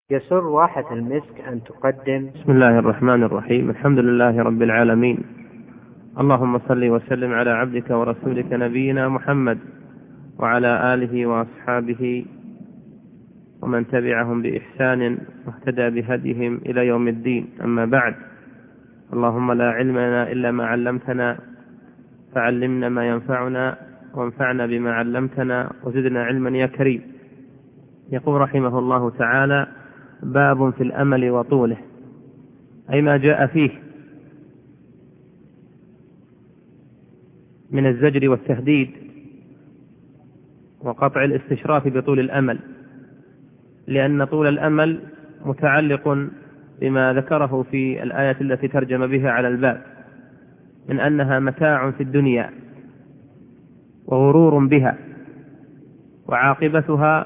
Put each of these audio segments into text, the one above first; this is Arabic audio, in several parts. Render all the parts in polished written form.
يسر واحة المسك أن تقدم. بسم الله الرحمن الرحيم. الحمد لله رب العالمين، اللهم صل وسلم على عبدك ورسولك نبينا محمد وعلى آله وأصحابه ومن تبعهم بإحسان واهتدى بهديهم إلى يوم الدين. أما بعد، اللهم لا علم لنا إلا ما علمتنا فعلمنا ما ينفعنا وانفعنا بما علمتنا وزدنا علما يا كريم. يقول رحمه الله تعالى: باب في الأمل وطوله، أي ما جاء فيه من الزجر والتهديد وقطع الاستشراف بطول الأمل، لأن طول الأمل متعلق بما ذكره في الآية التي ترجم بها على الباب من أنها متاع في الدنيا وغرور بها، وعاقبتها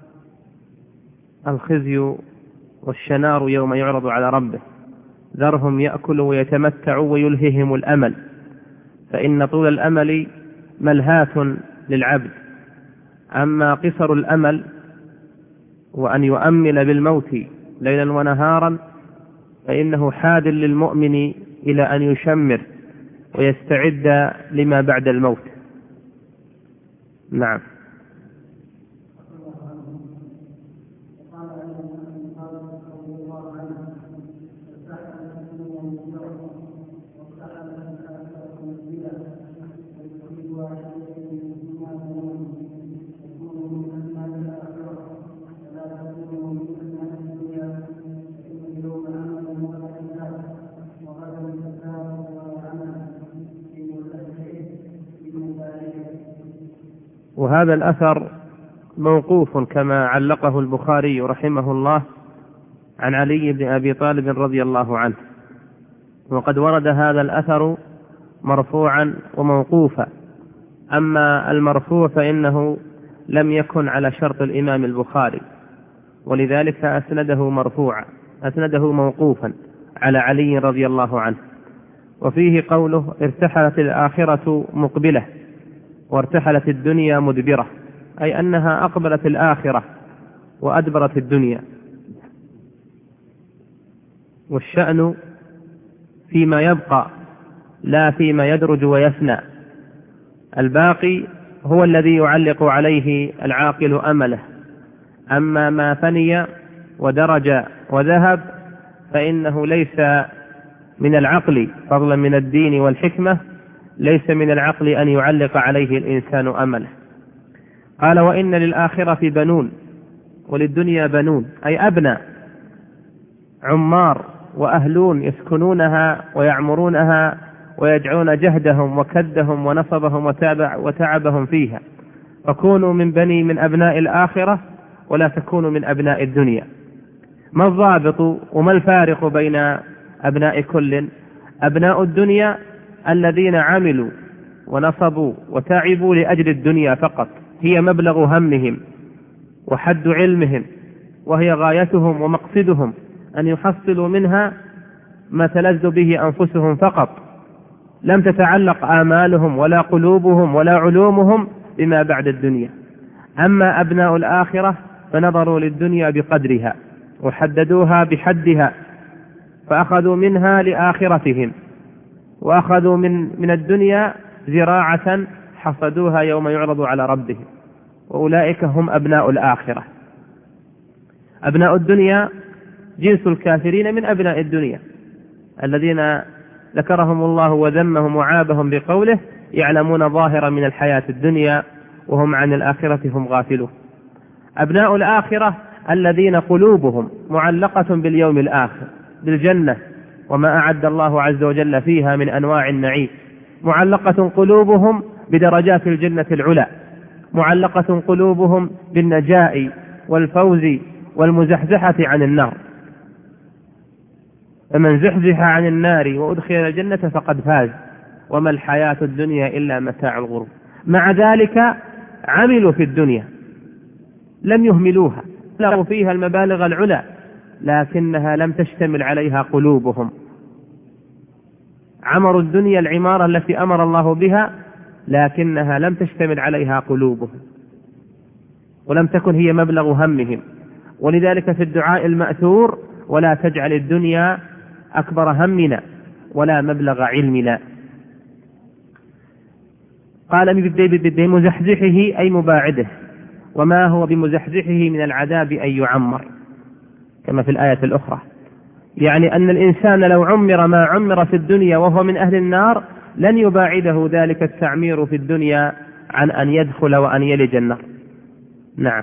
الخزي والشنار يوم يعرض على ربه، ذرهم يأكلوا ويتمتعوا ويلههم الأمل، فإن طول الأمل ملهاة للعبد. أما قصر الأمل وأن يؤمل بالموت ليلا ونهارا فإنه حاد للمؤمن إلى أن يشمر ويستعد لما بعد الموت. نعم. وهذا الأثر موقوف كما علقه البخاري رحمه الله عن علي بن أبي طالب رضي الله عنه، وقد ورد هذا الأثر مرفوعا وموقوفا. أما المرفوع فإنه لم يكن على شرط الإمام البخاري، ولذلك أسنده موقوفا على علي رضي الله عنه. وفيه قوله: ارتحلت الآخرة مقبلة وارتحلت الدنيا مدبرة، أي أنها أقبلت الآخرة وأدبرت الدنيا. والشأن فيما يبقى لا فيما يدرج ويفنى، الباقي هو الذي يعلق عليه العاقل أمله. أما ما فني ودرج وذهب فإنه ليس من العقل، فضلا من الدين والحكمة، ليس من العقل أن يعلق عليه الإنسان أمله. قال: وإن للآخرة بنون وللدنيا بنون، أي أبناء، عمار وأهلون يسكنونها ويعمرونها ويجعلون جهدهم وكدهم ونصبهم وتعبهم فيها، فكونوا من أبناء الآخرة ولا تكونوا من أبناء الدنيا. ما الضابط وما الفارق بين أبناء كل؟ أبناء الدنيا الذين عملوا ونصبوا وتعبوا لأجل الدنيا فقط، هي مبلغ همهم وحد علمهم، وهي غايتهم ومقصدهم أن يحصلوا منها ما تلذ به أنفسهم فقط، لم تتعلق آمالهم ولا قلوبهم ولا علومهم بما بعد الدنيا. أما أبناء الآخرة فنظروا للدنيا بقدرها وحددوها بحدها، فأخذوا منها لآخرتهم، وأخذوا من الدنيا زراعة حصدوها يوم يعرض على ربهم، وأولئك هم أبناء الآخرة. أبناء الدنيا جنس الكافرين من أبناء الدنيا الذين ذكرهم الله وذمهم وعابهم بقوله: يعلمون ظاهرا من الحياة الدنيا وهم عن الآخرة هم غافلون. أبناء الآخرة الذين قلوبهم معلقة باليوم الآخر، بالجنة وما أعد الله عز وجل فيها من أنواع النعيم، معلقة قلوبهم بدرجات الجنة العلى، معلقة قلوبهم بالنجاء والفوز والمزحزحة عن النار. فمن زحزح عن النار وأدخل الجنة فقد فاز، وما الحياة الدنيا إلا متاع الغرور. مع ذلك عملوا في الدنيا، لم يهملوها، لقوا فيها المبالغ العلى، لكنها لم تشتمل عليها قلوبهم. عمروا الدنيا العمارة التي أمر الله بها، لكنها لم تشتمل عليها قلوبهم، ولم تكن هي مبلغ همهم. ولذلك في الدعاء المأثور: ولا تجعل الدنيا أكبر همنا ولا مبلغ علمنا. قال بمزحزحه أي مباعده، وما هو بمزحزحه من العذاب أن يعمر، كما في الآية الأخرى، يعني أن الإنسان لو عمر ما عمر في الدنيا وهو من أهل النار لن يباعده ذلك التعمير في الدنيا عن أن يدخل وأن يلج النار. نعم.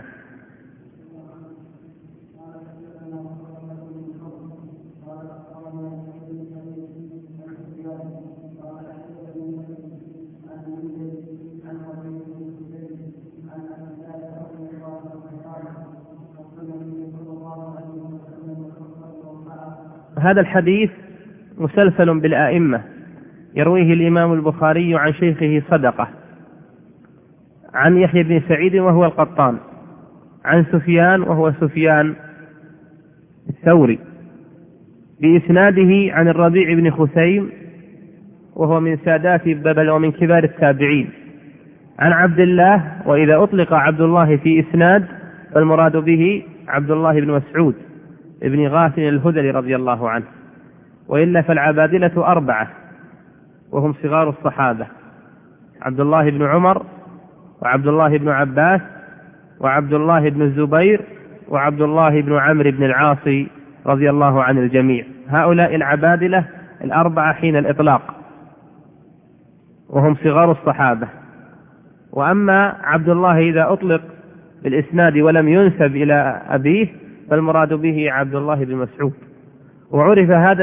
هذا الحديث مسلسل بالآئمة، يرويه الإمام البخاري عن شيخه صدقة عن يحيى بن سعيد وهو القطان، عن سفيان وهو سفيان الثوري، بإسناده عن الربيع بن خثيم وهو من سادات بابل ومن كبار التابعين، عن عبد الله. وإذا أطلق عبد الله في إسناد فالمراد به عبد الله بن مسعود ابن غافل الهذلي رضي الله عنه، وإلا فالعبادلة 4 وهم صغار الصحابة: عبد الله بن عمر، وعبد الله بن عباس، وعبد الله بن الزبير، وعبد الله بن عمرو بن العاص رضي الله عن الجميع. هؤلاء العبادلة 4 حين الإطلاق وهم صغار الصحابة. وأما عبد الله إذا أطلق بالإسناد ولم ينسب إلى أبيه فالمراد به عبد الله بن مسعود. وعرف هذا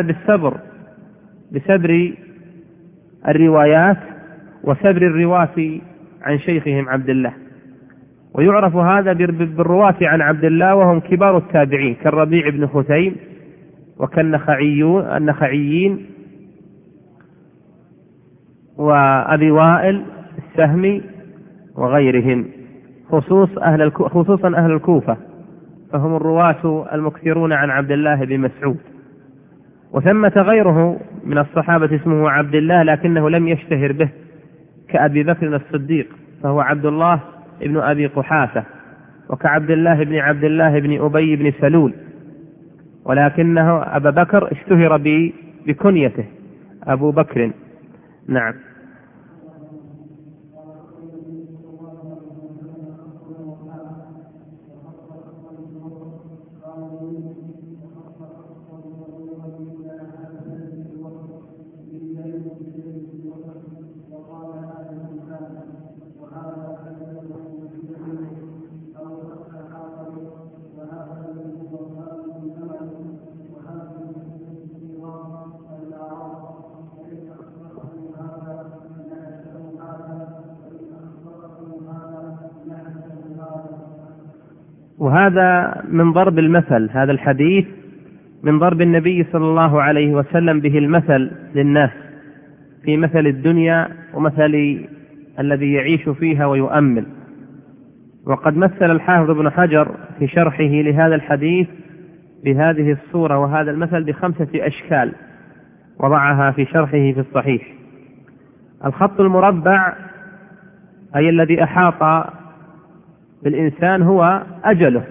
بسبر الروايات وسبر الرواة عن شيخهم عبد الله. ويعرف هذا بالرواة عن عبد الله وهم كبار التابعين كالربيع بن خثيم وكالنخعيين وأبي وائل السهمي وغيرهم، خصوصا أهل الكوفة، فهم الرواة المكثرون عن عبد الله بن مسعود. وثمة غيره من الصحابة اسمه عبد الله لكنه لم يشتهر به، كأبي بكر الصديق فهو عبد الله ابن أبي قحافة، وكعبد الله بن أبي بن سلول، ولكنه أبا بكر اشتهر بكنيته أبو بكر. نعم. وهذا من ضرب المثل، هذا الحديث من ضرب النبي صلى الله عليه وسلم به المثل للناس في مثل الدنيا ومثل الذي يعيش فيها ويؤمل. وقد مثل الحافظ ابن حجر في شرحه لهذا الحديث بهذه الصورة وهذا المثل ب5 أشكال وضعها في شرحه في الصحيح. الخط المربع أي الذي أحاط بالإنسان هو أجله،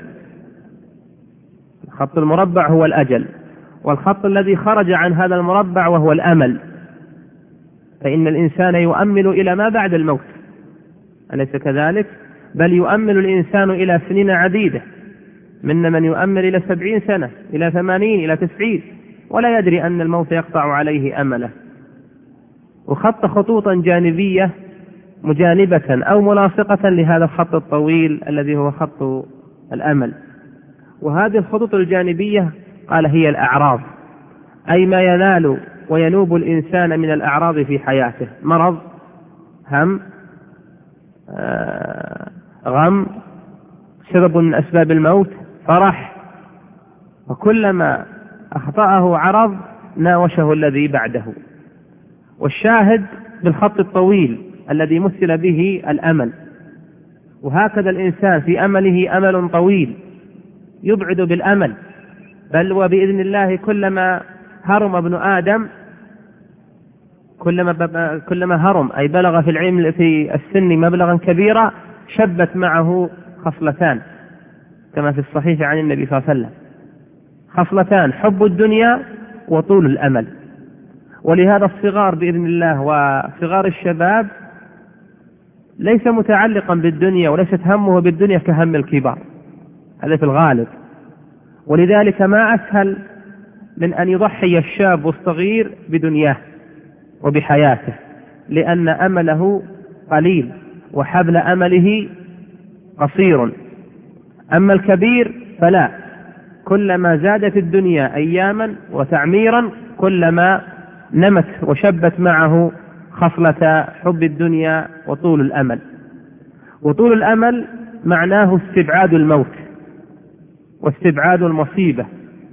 الخط المربع هو الأجل، والخط الذي خرج عن هذا المربع وهو الأمل، فإن الإنسان يؤمل إلى ما بعد الموت، أليس كذلك؟ بل يؤمل الإنسان إلى سنين عديدة، من يؤمل إلى 70 سنة، إلى 80، إلى 90، ولا يدري أن الموت يقطع عليه أمله. وخط خطوطا جانبية مجانبة أو ملاصقة لهذا الخط الطويل الذي هو خط الأمل. وهذه الخطوط الجانبية قال هي الأعراض، أي ما ينال وينوب الإنسان من الأعراض في حياته: مرض، هم، غم، سبب من أسباب الموت، فرح. وكلما أخطأه عرض ناوشه الذي بعده. والشاهد بالخط الطويل الذي مثل به الأمل. وهكذا الإنسان في أمله أمل طويل يبعد بالأمل، بل وبإذن الله كلما هرم ابن آدم، كلما هرم أي بلغ في العلم في السن مبلغا كبيرا، شبت معه خصلتان: كما في الصحيح عن النبي صلى الله عليه وسلم، خصلتان: حب الدنيا وطول الأمل. ولهذا الصغار بإذن الله وصغار الشباب ليس متعلقا بالدنيا وليست همه بالدنيا كهم الكبار، هذا في الغالب. ولذلك ما أسهل من أن يضحي الشاب الصغير بدنياه وبحياته، لأن أمله قليل وحبل أمله قصير. أما الكبير فلا، كلما زادت الدنيا أياما وتعميرا كلما نمت وشبت معه خصلة حب الدنيا وطول الأمل. وطول الأمل معناه استبعاد الموت واستبعاد المصيبة.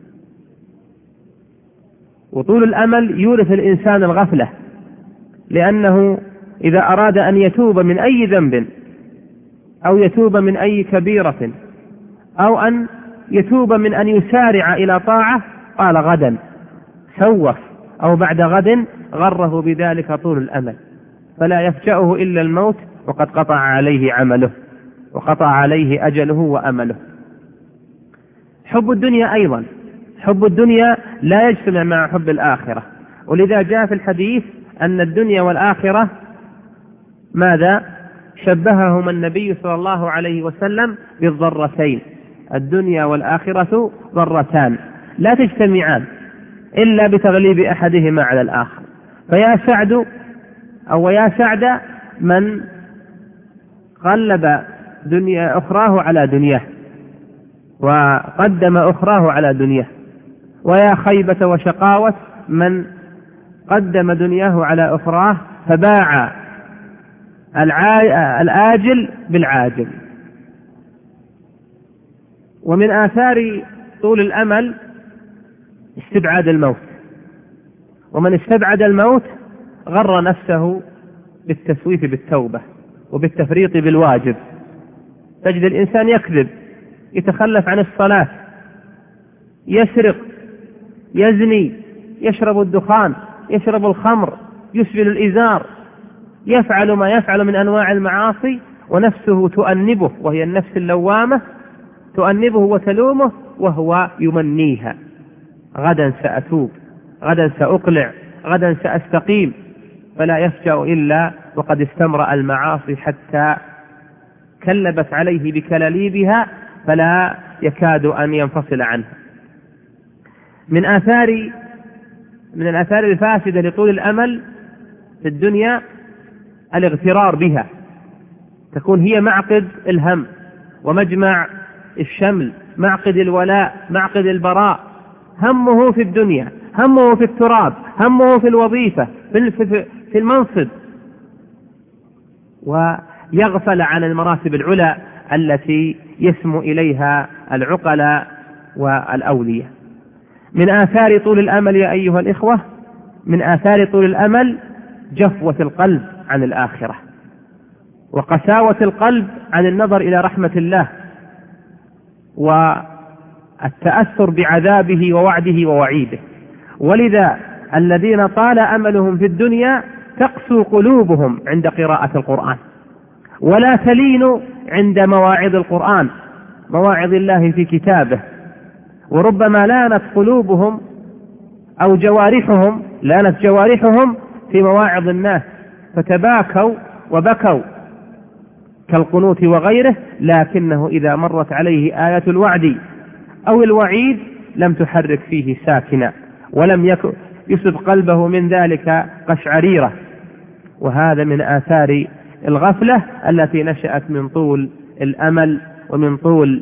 وطول الأمل يورث الإنسان الغفلة، لأنه إذا أراد أن يتوب من أي ذنب أو يتوب من أي كبيرة أو أن يتوب من أن يسارع إلى طاعة قال غدا، سوف أو بعد غد، غره بذلك طول الأمل، فلا يفجأه إلا الموت وقد قطع عليه عمله وقطع عليه أجله وأمله. حب الدنيا أيضا، حب الدنيا لا يجتمع مع حب الآخرة، ولذا جاء في الحديث أن الدنيا والآخرة ماذا؟ شبههما النبي صلى الله عليه وسلم بالضرتين. الدنيا والآخرة ضرتان لا تجتمعان إلا بتغليب أحدهما على الآخر. فيا سعد أو يا سعد من غلب دنيا أخراه على دنياه وقدم أخراه على دنياه، ويا خيبة وشقاوة من قدم دنياه على أخراه فباع الآجل بالعاجل. ومن آثار طول الأمل استبعاد الموت، ومن استبعد الموت غر نفسه بالتسويف بالتوبة وبالتفريط بالواجب. تجد الإنسان يكذب، يتخلف عن الصلاة، يسرق، يزني، يشرب الدخان، يشرب الخمر، يسبل الإزار، يفعل ما يفعل من أنواع المعاصي، ونفسه تؤنبه، وهي النفس اللوامة تؤنبه وتلومه وهو يمنيها: غدا سأتوب، غدا سأقلع، غدا سأستقيم. فلا يفجأ إلا وقد استمرأ المعاصي حتى كلبت عليه بكلاليبها فلا يكاد أن ينفصل عنها. من الآثار الفاسدة لطول الأمل في الدنيا الاغترار بها، تكون هي معقد الهم ومجمع الشمل، معقد الولاء، معقد البراء. همه في الدنيا، همه في التراب، همه في الوظيفة، في المنصب، ويغفل عن المراتب العلى التي يسمو إليها العقلاء والأولياء. من آثار طول الأمل يا أيها الإخوة، من آثار طول الأمل جفوة القلب عن الآخرة وقساوة القلب عن النظر إلى رحمة الله والتأثر بعذابه ووعده ووعيده. ولذا الذين طال أملهم في الدنيا تقسو قلوبهم عند قراءة القرآن ولا تلين عند مواعظ القرآن، مواعظ الله في كتابه. وربما لانت قلوبهم أو لانت جوارحهم في مواعظ الناس فتباكوا وبكوا كالقنوت وغيره، لكنه إذا مرت عليه آية الوعد أو الوعيد لم تحرك فيه ساكنا ولم يصب قلبه من ذلك قشعريرة. وهذا من آثار الغفلة التي نشأت من طول الأمل ومن طول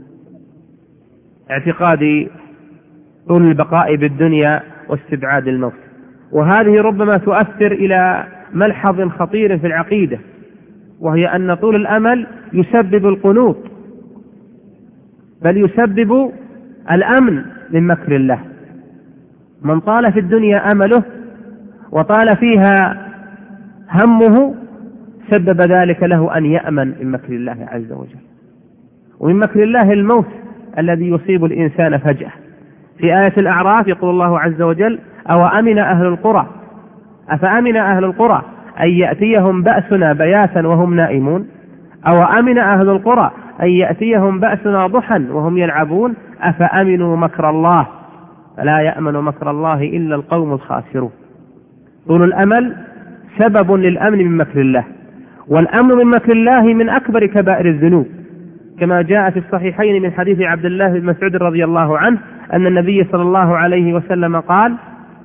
اعتقاد طول البقاء بالدنيا واستبعاد الموت. وهذه ربما تؤثر إلى ملحظ خطير في العقيدة، وهي أن طول الأمل يسبب القنوط، بل يسبب الأمن من مكر الله. من طال في الدنيا أمله وطال فيها همه سبب ذلك له أن يأمن من مكر الله عز وجل. ومن مكر الله الموت الذي يصيب الإنسان فجأة. في آية الأعراف يقول الله عز وجل: أوأمن أهل القرى أفأمن أهل القرى أن يأتيهم بأسنا بياتا وهم نائمون. أوأمن أهل القرى أن يأتيهم بأسنا ضحى وهم يلعبون أفأمنوا مكر الله فلا يأمن مكر الله إلا القوم الخاسرون. طول الأمل سبب للأمن من مكر الله، والأمن من مكر الله من أكبر كبائر الذنوب، كما جاء في الصحيحين من حديث عبد الله بن مسعود رضي الله عنه أن النبي صلى الله عليه وسلم قال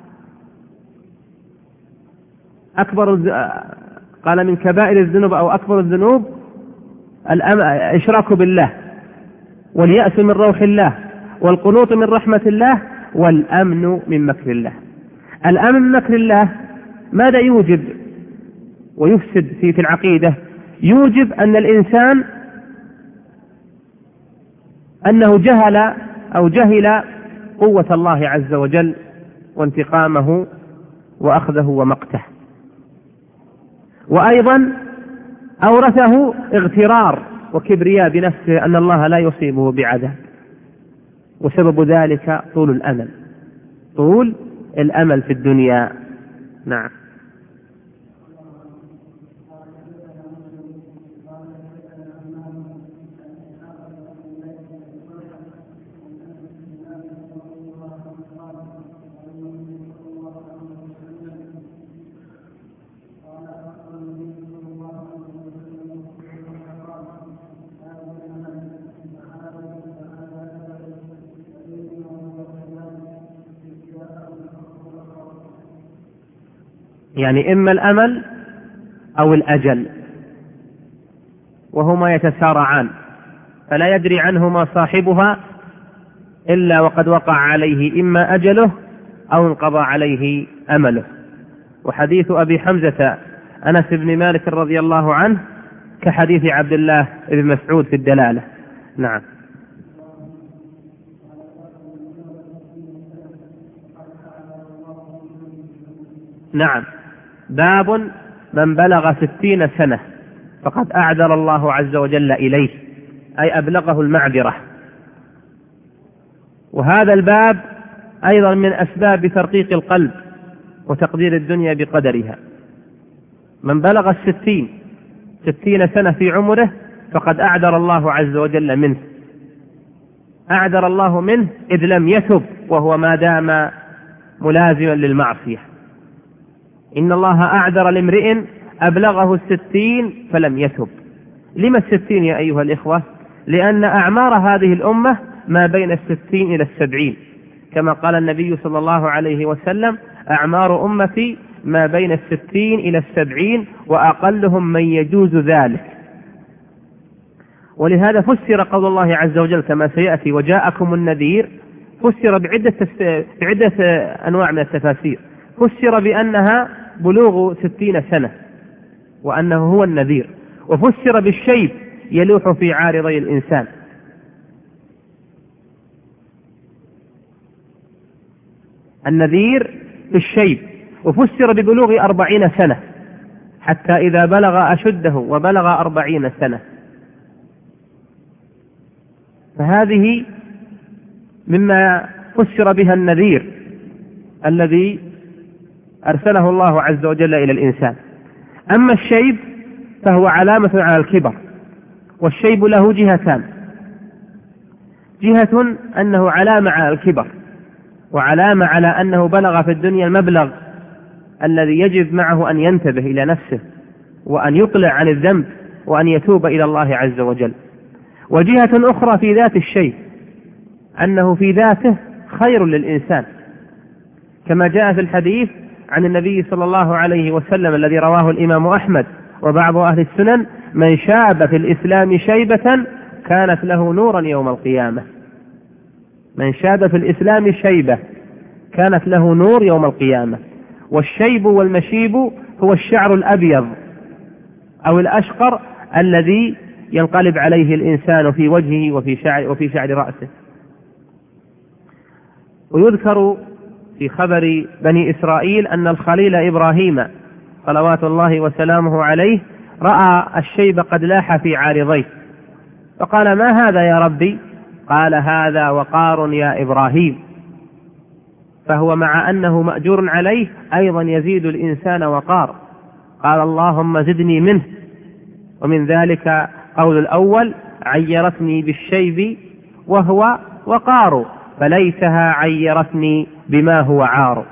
من كبائر الذنوب أو أكبر الذنوب الإشراك بالله، واليأس من روح الله، والقنوط من رحمة الله، والأمن من مكر الله. الأمن من مكر الله ماذا يوجب ويفسد في العقيدة؟ يوجب أن الإنسان أنه جهل قوة الله عز وجل وانتقامه وأخذه ومقته، وأيضا أورثه اغترار وكبرياء بنفسه أن الله لا يصيبه بعذاب، وسبب ذلك طول الأمل في الدنيا. نعم. يعني إما الأمل أو الأجل، وهما يتسارعان، فلا يدري عنهما صاحبها إلا وقد وقع عليه إما أجله أو انقضى عليه أمله. وحديث أبي حمزة أنس بن مالك رضي الله عنه كحديث عبد الله بن مسعود في الدلالة. نعم. نعم. باب من بلغ 60 سنة فقد أعذر الله عز وجل إليه، أي أبلغه المعذرة. وهذا الباب أيضا من أسباب ترقيق القلب وتقدير الدنيا بقدرها. من بلغ 60 سنة في عمره فقد أعذر الله عز وجل منه، أعذر الله منه إذ لم يتب وهو ما دام ملازما للمعصية. إن الله أعذر لامرئ أبلغه 60 فلم يتب. لما 60 يا أيها الإخوة؟ لأن أعمار هذه الأمة ما بين 60 إلى 70، كما قال النبي صلى الله عليه وسلم: أعمار أمتي ما بين 60 إلى 70 وأقلهم من يجوز ذلك. ولهذا فسر قول الله عز وجل كما سيأتي: وجاءكم النذير، فسر بعدة أنواع من التفاسير. فسر بأنها بلوغ 60 سنة وأنه هو النذير، وفسر بالشيب يلوح في عارضي الإنسان. النذير بالشيب، وفسر ببلوغ 40 سنة حتى إذا بلغ أشده وبلغ 40 سنة. فهذه مما فسر بها النذير الذي أرسله الله عز وجل إلى الإنسان. أما الشيب فهو علامة على الكبر، والشيب له جهتان: جهة أنه علامة على الكبر، وعلامة على أنه بلغ في الدنيا المبلغ الذي يجب معه أن ينتبه إلى نفسه وأن يقلع عن الذنب وأن يتوب إلى الله عز وجل. وجهة أخرى في ذات الشيء أنه في ذاته خير للإنسان، كما جاء في الحديث عن النبي صلى الله عليه وسلم الذي رواه الإمام أحمد وبعض أهل السنن: من شاب في الإسلام شيبة كانت له نورا يوم القيامة. من شاب في الإسلام شيبة كانت له نور يوم القيامة. والشيب والمشيب هو الشعر الأبيض أو الأشقر الذي ينقلب عليه الإنسان في وجهه وفي شعر رأسه. ويذكر في خبر بني إسرائيل أن الخليل إبراهيم صلوات الله وسلامه عليه رأى الشيب قد لاح في عارضيه، فقال: ما هذا يا ربي؟ قال: هذا وقار يا إبراهيم. فهو مع أنه مأجور عليه أيضا يزيد الإنسان وقار. قال: اللهم زدني منه. ومن ذلك قول الأول: عيرتني بالشيب وهو وقار، فليتها عيرتني بما هو عار.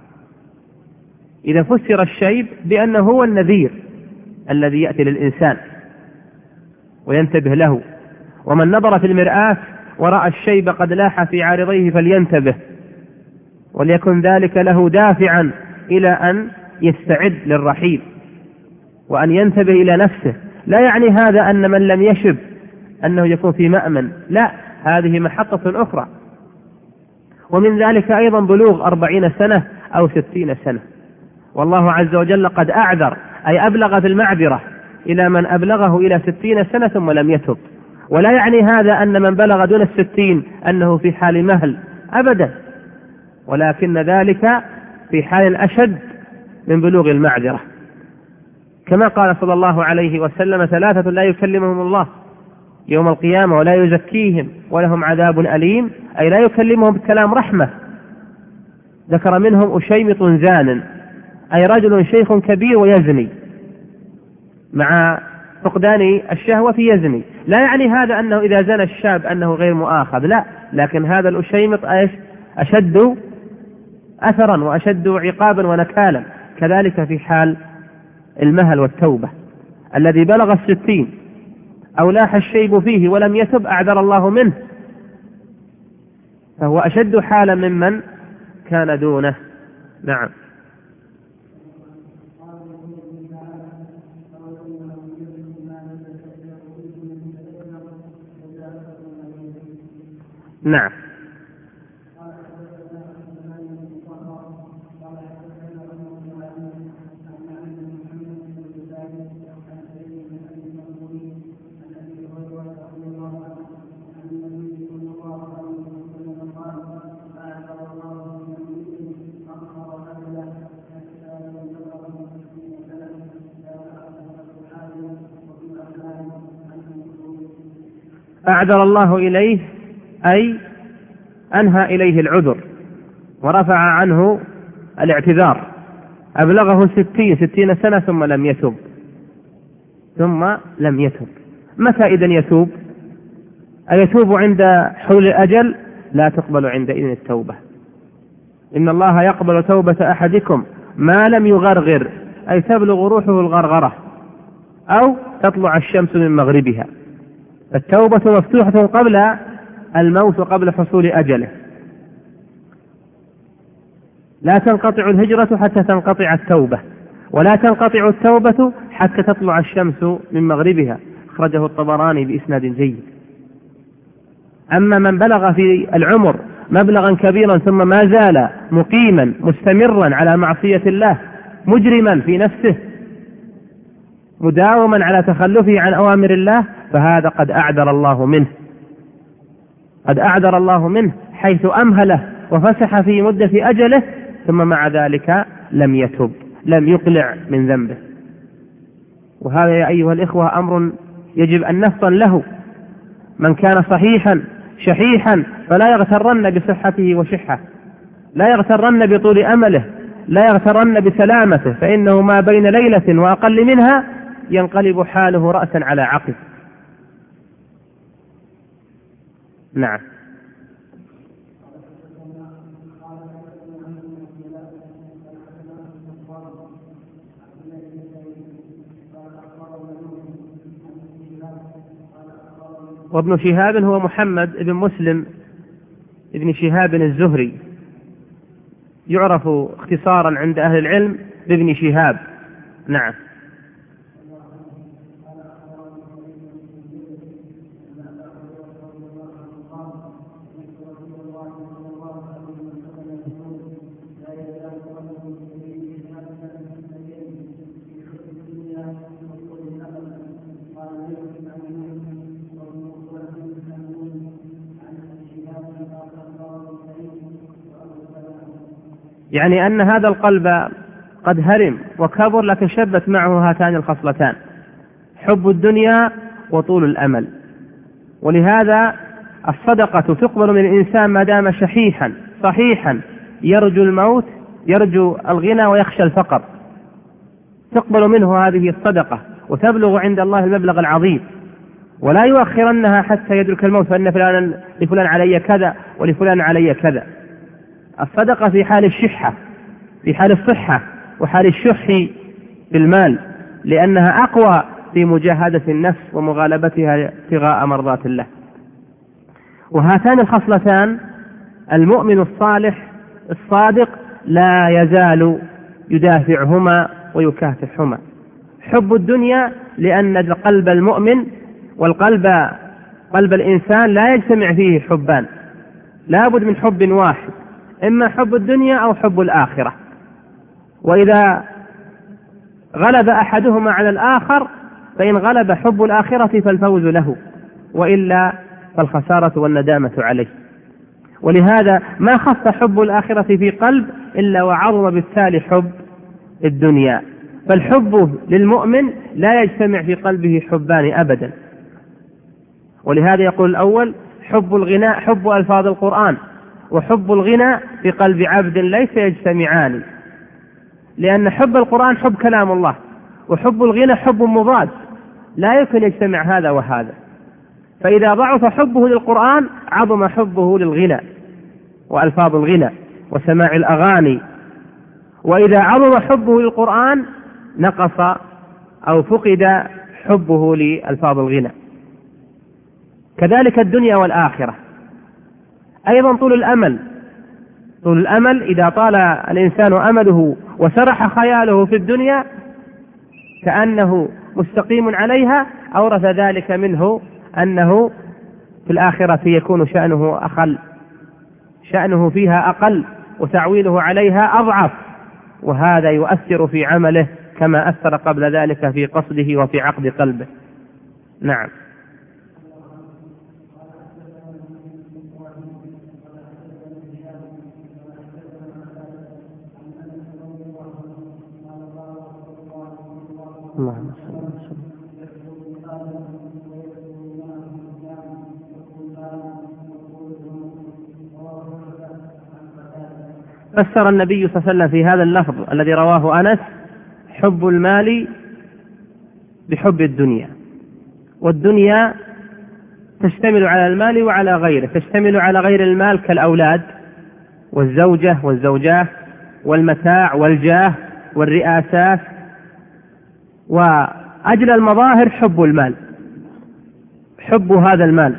إذا فسر الشيب بأنه هو النذير الذي يأتي للإنسان وينتبه له، ومن نظر في المرآة ورأى الشيب قد لاح في عارضيه فلينتبه، وليكن ذلك له دافعا إلى أن يستعد للرحيل وأن ينتبه إلى نفسه. لا يعني هذا أن من لم يشب أنه يكون في مأمن، لا، هذه محطة أخرى. ومن ذلك أيضا بلوغ 40 سنة أو 60 سنة، والله عز وجل قد أعذر، أي أبلغ في المعذرة إلى من أبلغه إلى 60 سنة ثم لم يتب. ولا يعني هذا أن من بلغ دون 60 أنه في حال مهل، أبدا، ولكن ذلك في حال أشد من بلوغ المعذرة، كما قال صلى الله عليه وسلم: 3 لا يكلمهم الله يوم القيامة ولا يزكيهم ولهم عذاب أليم، أي لا يكلمهم بكلام رحمة. ذكر منهم أشيمط زان، أي رجل شيخ كبير ويزني مع فقدان الشهوة في يزني. لا يعني هذا أنه إذا زنى الشاب أنه غير مؤاخذ، لا، لكن هذا الأشيمط أشد أثرا وأشد عقابا ونكالا. كذلك في حال المهل والتوبة، الذي بلغ 60 أو لاح الشيب فيه ولم يتب أعذر الله منه، فهو أشد حالا ممن كان دونه. نعم. نعم. أعذر الله إليه أي أنهى إليه العذر ورفع عنه الاعتذار، أبلغه 60 سنة ثم لم يتب. متى إذن يتوب؟ أيتوب عند حول الأجل؟ لا تقبل عند إذن التوبة. إن الله يقبل توبة أحدكم ما لم يغرغر، أي تبلغ روحه الغرغرة أو تطلع الشمس من مغربها. التوبة مفتوحة قبل الموت وقبل حصول أجله. لا تنقطع الهجرة حتى تنقطع التوبة، ولا تنقطع التوبة حتى تطلع الشمس من مغربها. أخرجه الطبراني بإسناد جيد. أما من بلغ في العمر مبلغا كبيرا ثم ما زال مقيما مستمرا على معصية الله، مجرما في نفسه، مداوما على تخلفه عن أوامر الله، فهذا قد أعذر الله منه، حيث أمهله وفسح في مدة أجله، ثم مع ذلك لم يتب، لم يقلع من ذنبه. وهذا يا أيها الإخوة أمر يجب أن نفطن له. من كان صحيحا شحيحا فلا يغترن بصحته وشحه، لا يغترن بطول أمله، لا يغترن بسلامته، فإنه ما بين ليلة وأقل منها ينقلب حاله رأسا على عقب. نعم. وابن شهاب هو محمد بن مسلم ابن شهاب الزهري، يعرف اختصارا عند أهل العلم بابن شهاب. نعم. يعني أن هذا القلب قد هرم وكبر، لكن شبت معه هاتان الخصلتان: حب الدنيا وطول الأمل. ولهذا الصدقة تقبل من الإنسان ما دام شحيحا صحيحا يرجو الموت، يرجو الغنى ويخشى الفقر، تقبل منه هذه الصدقة وتبلغ عند الله المبلغ العظيم. ولا يؤخرنها حتى يدرك الموت فإن لفلان علي كذا ولفلان علي كذا. الصدقة في حال الشحة، في حال الصحة وحال الشح بالمال، لأنها أقوى في مجاهدة النفس ومغالبتها ابتغاء مرضات الله. وهاتان الخصلتان المؤمن الصالح الصادق لا يزال يدافعهما ويكافحهما. حب الدنيا لأن قلب المؤمن قلب الإنسان لا يجتمع فيه حبان، لا بد من حب واحد، إما حب الدنيا أو حب الآخرة، وإذا غلب أحدهما على الآخر فإن غلب حب الآخرة فالفوز له، وإلا فالخسارة والندامة عليه. ولهذا ما خص حب الآخرة في قلب إلا وعظم بالتالي حب الدنيا. فالحب للمؤمن لا يجتمع في قلبه حبان أبدا. ولهذا يقول الأول حب الغناء حب ألفاظ القرآن، وحب الغنى في قلب عبد ليس يجتمعان، لأن حب القرآن حب كلام الله، وحب الغنى حب مضاد، لا يمكن يجتمع هذا وهذا. فإذا ضعف حبه للقرآن عظم حبه للغنى وألفاظ الغنى وسماع الأغاني، وإذا عظم حبه للقرآن نقص أو فقد حبه لألفاظ الغنى. كذلك الدنيا والآخرة أيضا. طول الأمل إذا طال الإنسان أمله وسرح خياله في الدنيا كأنه مستقيم عليها، أورث ذلك منه أنه في الآخرة يكون شأنه أقل، شأنه فيها أقل وتعويله عليها أضعف، وهذا يؤثر في عمله كما أثر قبل ذلك في قصده وفي عقد قلبه. نعم. اللهم صل وسلم. فسر النبي صلى الله عليه وسلم في هذا اللفظ الذي رواه أنس حب المال بحب الدنيا، والدنيا تشتمل على المال وعلى غيره، تشتمل على غير المال كالأولاد والزوجة والزوجات والمتاع والجاه والرئاسات، وأجل المظاهر حب المال، حب هذا المال.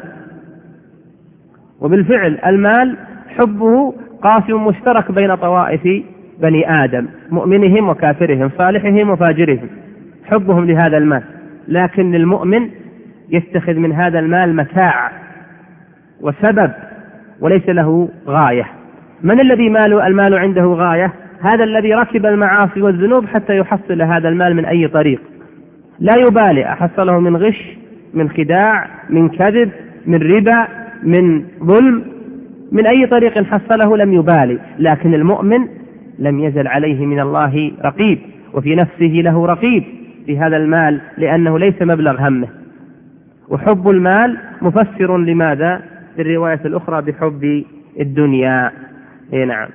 وبالفعل المال حبه قاسم مشترك بين طوائف بني آدم، مؤمنهم وكافرهم، صالحهم وفاجرهم، حبهم لهذا المال. لكن المؤمن يتخذ من هذا المال متاع وسبب وليس له غاية. من الذي المال عنده غاية؟ هذا الذي ركب المعاصي والذنوب حتى يحصل هذا المال من أي طريق، لا يبالي أحصله من غش، من خداع، من كذب، من ربا، من ظلم، من أي طريق حصله لم يبالي. لكن المؤمن لم يزل عليه من الله رقيب، وفي نفسه له رقيب في هذا المال، لأنه ليس مبلغ همه. وحب المال مفسر لماذا في الرواية الأخرى بحب الدنيا. نعم.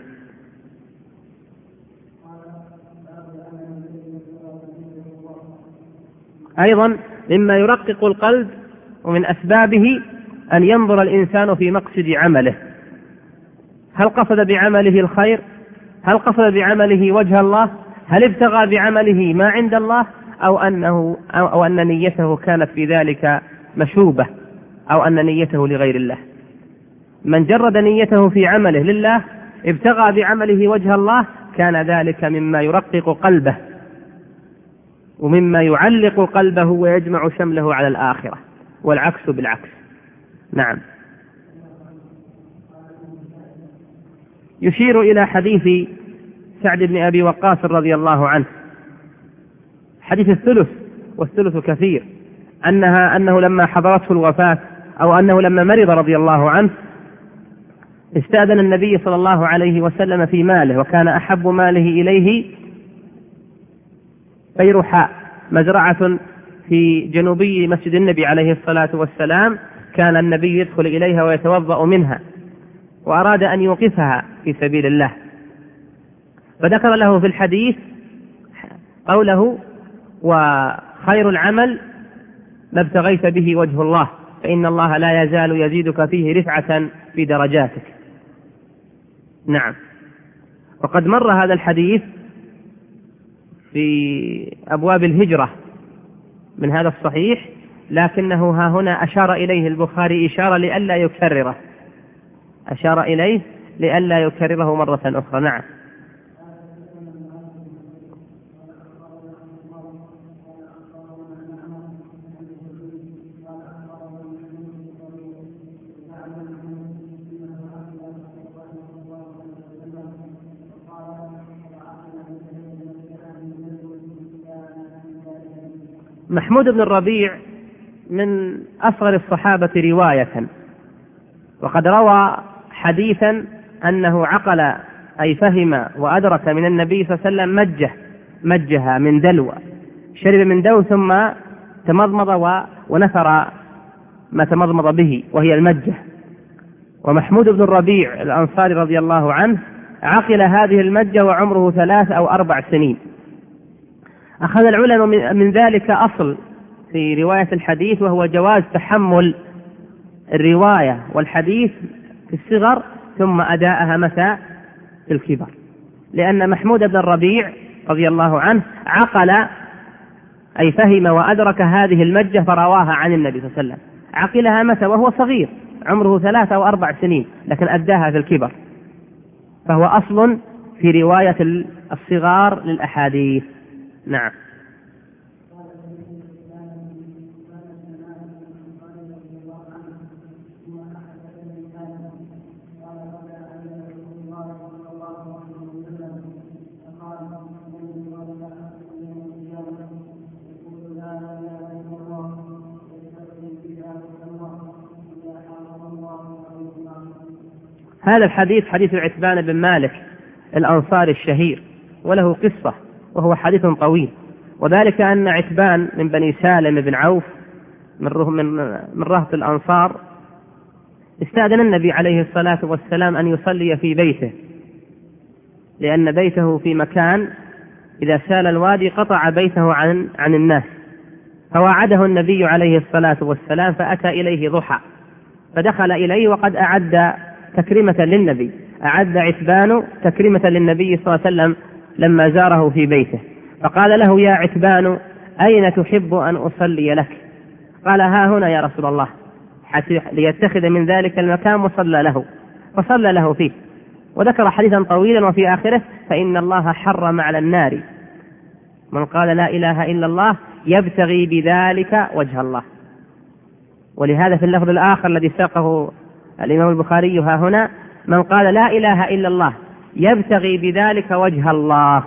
أيضا مما يرقق القلب ومن أسبابه أن ينظر الإنسان في مقصد عمله، هل قصد بعمله الخير؟ هل قصد بعمله وجه الله؟ هل ابتغى بعمله ما عند الله؟ أو أن نيته كانت في ذلك مشوبة، أو أن نيته لغير الله؟ من جرد نيته في عمله لله ابتغى بعمله وجه الله كان ذلك مما يرقق قلبه ومما يعلق قلبه ويجمع شمله على الآخرة، والعكس بالعكس. نعم. يشير إلى حديث سعد بن أبي وقاص رضي الله عنه، حديث الثلث، والثلث كثير، أنه لما حضرته الوفاة أو أنه لما مرض رضي الله عنه استأذن النبي صلى الله عليه وسلم في ماله، وكان أحب ماله إليه بيرحاء، مزرعة في جنوبي مسجد النبي عليه الصلاة والسلام، كان النبي يدخل إليها ويتوضأ منها، وأراد أن يوقفها في سبيل الله، فذكر له في الحديث قوله: وخير العمل ما ابتغيت به وجه الله، فإن الله لا يزال يزيدك فيه رفعة في درجاتك. نعم. وقد مر هذا الحديث في أبواب الهجرة من هذا الصحيح، لكنه ها هنا أشار إليه البخاري إشارة لئلا يكرره، أشار إليه لئلا يكرره مرة أخرى. نعم. محمود بن الربيع من أصغر الصحابة رواية، وقد روى حديثا أنه عقل أي فهم وأدرك من النبي صلى الله عليه وسلم مجها من دلو، شرب من دلو ثم تمضمض ونثر ما تمضمض به وهي المجة. ومحمود بن الربيع الأنصاري رضي الله عنه عقل هذه المجة وعمره 3 أو 4 سنين. أخذ العلماء من ذلك أصل في رواية الحديث، وهو جواز تحمل الرواية والحديث في الصغر ثم أداءها متى في الكبر، لأن محمود بن الربيع رضي الله عنه عقل أي فهم وأدرك هذه المجة فرواها عن النبي صلى الله عليه وسلم. عقلها متى؟ وهو صغير عمره 3 أو 4 سنين، لكن أداها في الكبر، فهو أصل في رواية الصغار للأحاديث. نعم. هذا الحديث حديث عتبان بن مالك الأنصاري الشهير، وله قصة وهو حديث طويل، وذلك أن عتبان من بني سالم بن عوف من رهط الأنصار استأذن النبي عليه الصلاة والسلام أن يصلي في بيته، لأن بيته في مكان إذا سال الوادي قطع بيته عن الناس، فوعده النبي عليه الصلاة والسلام فأتى إليه ضحى، فدخل إليه وقد أعد تكريمة للنبي، أعد عتبان تكريمة للنبي صلى الله عليه وسلم لما زاره في بيته، فقال له: يا عتبان أين تحب أن أصلي لك؟ قال: ها هنا يا رسول الله، ليتخذ من ذلك المكان وصلى له، فصلى له فيه. وذكر حديثا طويلا وفي آخره: فإن الله حرم على النار من قال لا إله إلا الله يبتغي بذلك وجه الله. ولهذا في اللفظ الآخر الذي ساقه الإمام البخاري ها هنا: من قال لا إله إلا الله يبتغي بذلك وجه الله،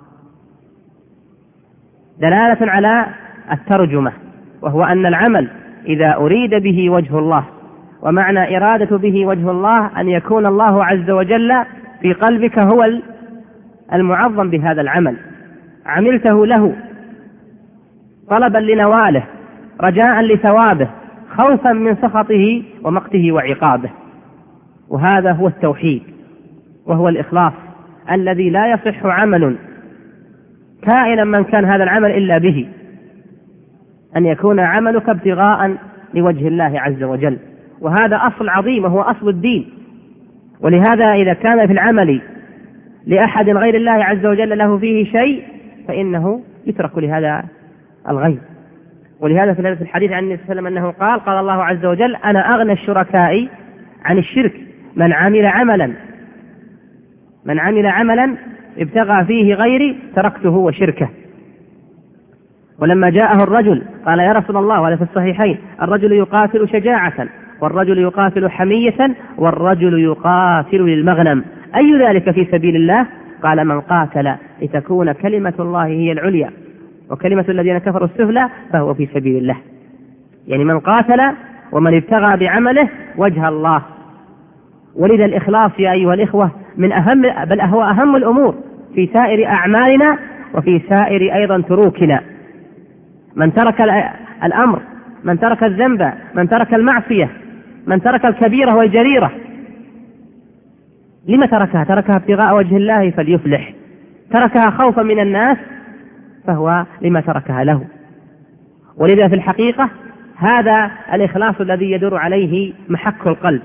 دلالة على الترجمة، وهو أن العمل إذا أريد به وجه الله، ومعنى إرادة به وجه الله أن يكون الله عز وجل في قلبك هو المعظم بهذا العمل، عملته له طلبا لنواله، رجاء لثوابه، خوفا من سخطه ومقته وعقابه. وهذا هو التوحيد، وهو الإخلاص الذي لا يصح عمل كائنا من كان هذا العمل إلا به، أن يكون عملك ابتغاء لوجه الله عز وجل، وهذا أصل عظيم وهو أصل الدين. ولهذا إذا كان في العمل لأحد غير الله عز وجل له فيه شيء فإنه يترك لهذا الغير. ولهذا في الحديث عن النبي صلى الله عليه وسلم أنه قال الله عز وجل: أنا أغنى الشركاء عن الشرك من عمل عملا ابتغى فيه غيري تركته وشركه. ولما جاءه الرجل قال: يا رسول الله، وهذا في الصحيحين: الرجل يقاتل شجاعة، والرجل يقاتل حمية، والرجل يقاتل للمغنم، أي ذلك في سبيل الله؟ قال: من قاتل لتكون كلمة الله هي العليا وكلمة الذين كفروا السفلى فهو في سبيل الله. يعني من قاتل ومن ابتغى بعمله وجه الله. ولذا الإخلاص يا أيها الإخوة من أهم، بل هو أهم الأمور في سائر أعمالنا وفي سائر أيضا تروكنا. من ترك الأمر، من ترك الذنب، من ترك المعصية، من ترك الكبيرة والجريرة، لما تركها؟ تركها ابتغاء وجه الله فليفلح، تركها خوفا من الناس فهو لما تركها له. ولذا في الحقيقة هذا الإخلاص الذي يدور عليه محك القلب.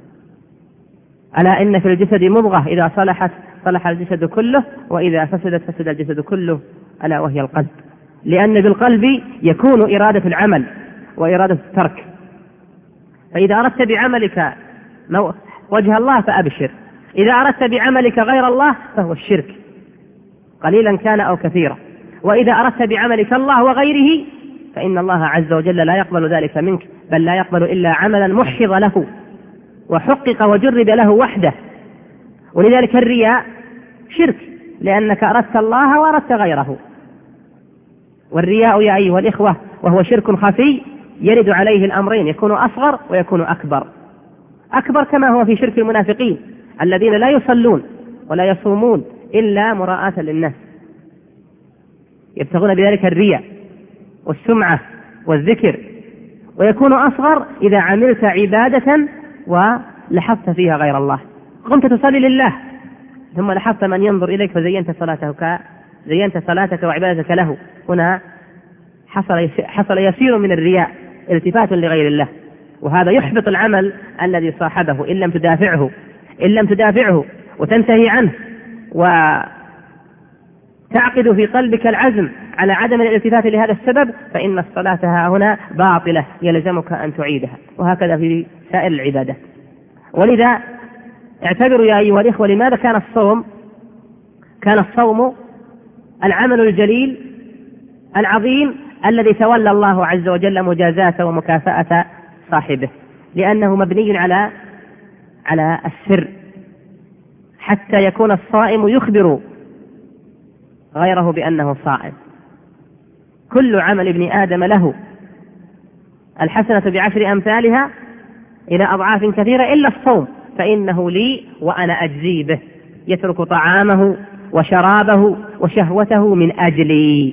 ألا إن في الجسد مضغة إذا صلحت صلح الجسد كله وإذا فسدت فسد الجسد كله، ألا وهي القلب. لأن بالقلب يكون إرادة العمل وإرادة الترك. فإذا أردت بعملك وجه الله فأبشر، إذا أردت بعملك غير الله فهو الشرك قليلا كان أو كثيرا. وإذا أردت بعملك الله وغيره فإن الله عز وجل لا يقبل ذلك منك، بل لا يقبل إلا عملا محض له وحقق وجرب له وحده. ولذلك الرياء شرك، لأنك أردت الله وأردت غيره. والرياء يا أيها الإخوة وهو شرك خفي يرد عليه الأمرين، يكون أصغر ويكون أكبر. أكبر كما هو في شرك المنافقين الذين لا يصلون ولا يصومون إلا مراءة للناس، يبتغون بذلك الرياء والسمعة والذكر. ويكون أصغر إذا عملت عبادة ولحظت فيها غير الله، قمت تصلي لله ثم لحظت من ينظر إليك فزينت صلاتك وعبادتك له، هنا حصل يسير من الرياء، التفات لغير الله، وهذا يحبط العمل الذي صاحبه إن لم تدافعه وتنتهي عنه وتعقد في قلبك العزم على عدم الالتفات لهذا السبب، فإن الصلاة هنا باطلة يلزمك أن تعيدها. وهكذا في سائر العبادات. ولذا اعتبروا يا أيها الإخوة لماذا كان الصوم العمل الجليل العظيم الذي تولى الله عز وجل مجازاته ومكافأة صاحبه، لأنه مبني على السر، حتى يكون الصائم يخبر غيره بأنه صائم. كل عمل ابن آدم له الحسنة ب10 أمثالها إلى أضعاف كثيرة إلا الصوم فإنه لي وأنا أجزي به، يترك طعامه وشرابه وشهوته من أجلي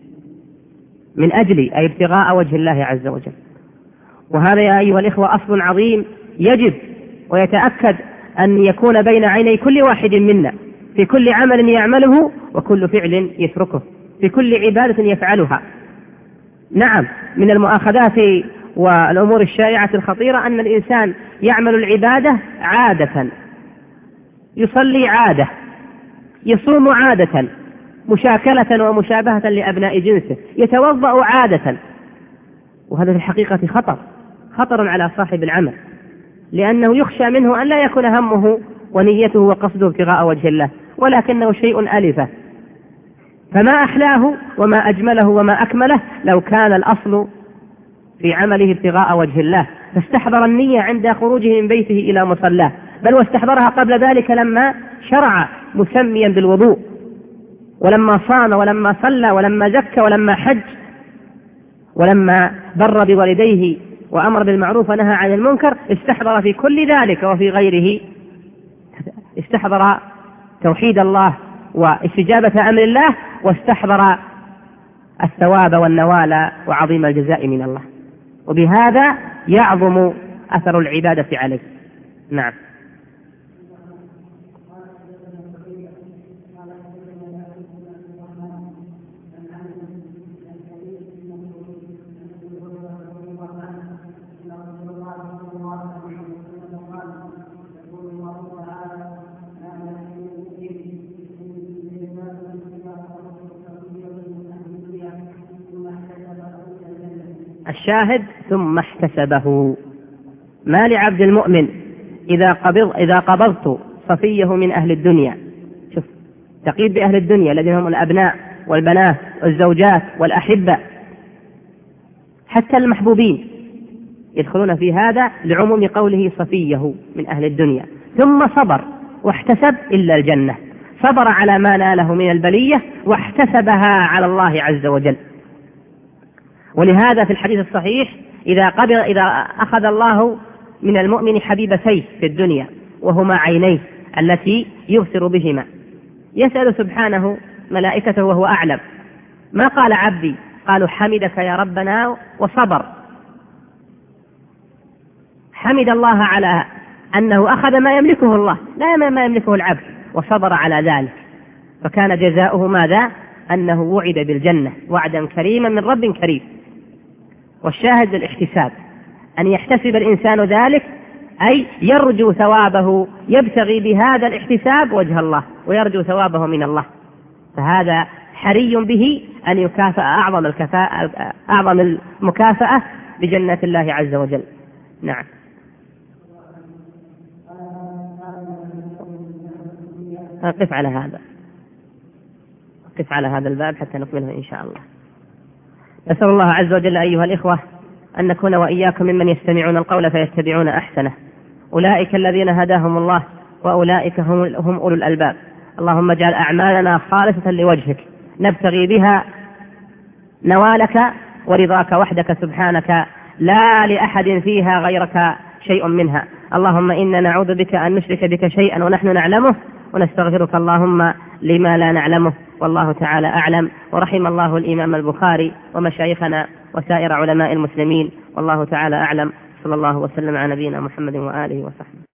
أي ابتغاء وجه الله عز وجل. وهذا يا أيها الإخوة أصل عظيم يجب ويتأكد أن يكون بين عيني كل واحد منا في كل عمل يعمله وكل فعل يتركه، في كل عبادة يفعلها. نعم، من المؤاخذات والأمور الشائعة الخطيرة أن الإنسان يعمل العبادة عادة، يصلي عادة، يصوم عادة مشاكلة ومشابهة لأبناء جنسه، يتوضأ عادة. وهذا في الحقيقة خطر على صاحب العمل، لأنه يخشى منه أن لا يكون همه ونيته وقصده ابتغاء وجه الله، ولكنه شيء ألفه. فما أحلاه وما أجمله وما أكمله لو كان الأصل في عمله ابتغاء وجه الله، فاستحضر النية عند خروجه من بيته إلى مصلاه، بل واستحضرها قبل ذلك لما شرع مسميا بالوضوء، ولما صام ولما صلى ولما زكى ولما حج ولما بر بوالديه وأمر بالمعروف ونهى عن المنكر، استحضر في كل ذلك وفي غيره، استحضر توحيد الله واستجابة أمر الله، واستحضر الثواب والنوال وعظيم الجزاء من الله، وبهذا يعظم أثر العبادة عليه. نعم. الشاهد ثم احتسبه. ما لعبد المؤمن إذا قبضت صفيه من أهل الدنيا، شوف تقييد بأهل الدنيا الذين هم الأبناء والبنات والزوجات والأحبة، حتى المحبوبين يدخلون في هذا لعموم قوله صفيه من أهل الدنيا، ثم صبر واحتسب إلا الجنة، صبر على ما ناله من البلية واحتسبها على الله عز وجل. ولهذا في الحديث الصحيح إذا أخذ الله من المؤمن حبيبتيه في الدنيا وهما عينيه التي يبصر بهما، يسأل سبحانه ملائكته وهو أعلم، ما قال عبدي؟ قالوا حمدك يا ربنا وصبر. حمد الله على أنه أخذ ما يملكه الله لا ما يملكه العبد، وصبر على ذلك، فكان جزاؤه ماذا؟ أنه وعد بالجنة وعدا كريما من رب كريم. والشاهد الاحتساب، أن يحتسب الإنسان ذلك، أي يرجو ثوابه، يبتغي بهذا الاحتساب وجه الله ويرجو ثوابه من الله، فهذا حري به أن يكافأ أعظم المكافأة بجنة الله عز وجل. نعم. قف على هذا الباب حتى نكمله إن شاء الله. نسأل الله عز وجل أيها الإخوة أن نكون وإياكم ممن يستمعون القول فيتبعون أحسنه، أولئك الذين هداهم الله وأولئك هم أولو الألباب. اللهم اجعل أعمالنا خالصة لوجهك نبتغي بها نوالك ورضاك وحدك سبحانك، لا لأحد فيها غيرك شيء منها. اللهم إنا نعوذ بك أن نشرك بك شيئا ونحن نعلمه، ونستغفرك اللهم لما لا نعلمه، والله تعالى أعلم. ورحم الله الإمام البخاري ومشايخنا وسائر علماء المسلمين، والله تعالى أعلم. صلى الله وسلم على نبينا محمد وآله وصحبه.